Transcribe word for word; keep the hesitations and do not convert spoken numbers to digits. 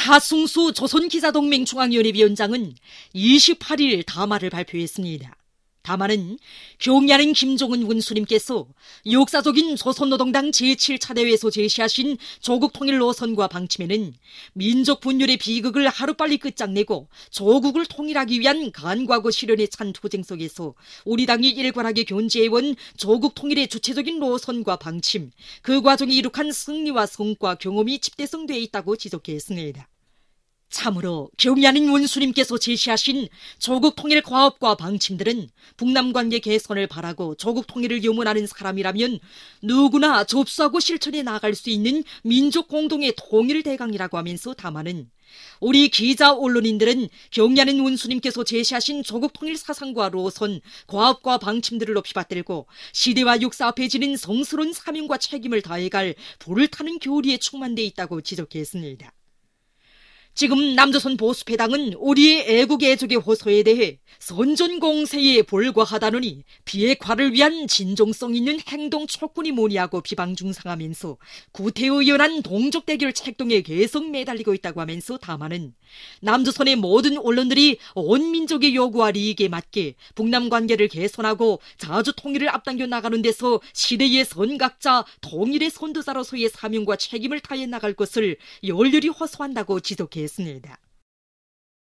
하승수 조선기자동맹 중앙위원회 위원장은 이십팔 일 담화를 발표했습니다. 담화는 경야는 김종은 군수님께서 역사적인 조선노동당 제칠 차 대회에서 제시하신 조국 통일 노선과 방침에는 민족 분열의 비극을 하루빨리 끝장내고 조국을 통일하기 위한 간과고 실현에 찬 투쟁 속에서 우리 당이 일관하게 견지해온 조국 통일의 주체적인 노선과 방침, 그 과정이 이룩한 승리와 성과, 경험이 집대성되어 있다고 지적했습니다. 참으로 경야는 원수님께서 제시하신 조국 통일 과업과 방침들은 북남관계 개선을 바라고 조국 통일을 염원하는 사람이라면 누구나 접수하고 실천해 나갈 수 있는 민족 공동의 통일 대강이라고 하면서 담화는 우리 기자 언론인들은 경야는 원수님께서 제시하신 조국 통일 사상과 노선, 과업과 방침들을 높이 받들고 시대와 역사 앞에 지는 성스러운 사명과 책임을 다해갈 불을 타는 교리에 충만되어 있다고 지적했습니다. 지금 남조선 보수패당은 우리의 애국 애족의 호소에 대해 선전공세에 불과하다느니 비핵화를 위한 진정성 있는 행동 촉구니 뭐니하고 비방 중상하면서 구태의연한 동족 대결 책동에 계속 매달리고 있다고 하면서 담화는 남조선의 모든 언론들이 온 민족의 요구와利益에 맞게 북남 관계를 개선하고 자주 통일을 앞당겨 나가는 데서 시대의 선각자, 통일의 선두자로서의 사명과 책임을 다해 나갈 것을 열렬히 호소한다고 지적했습니다.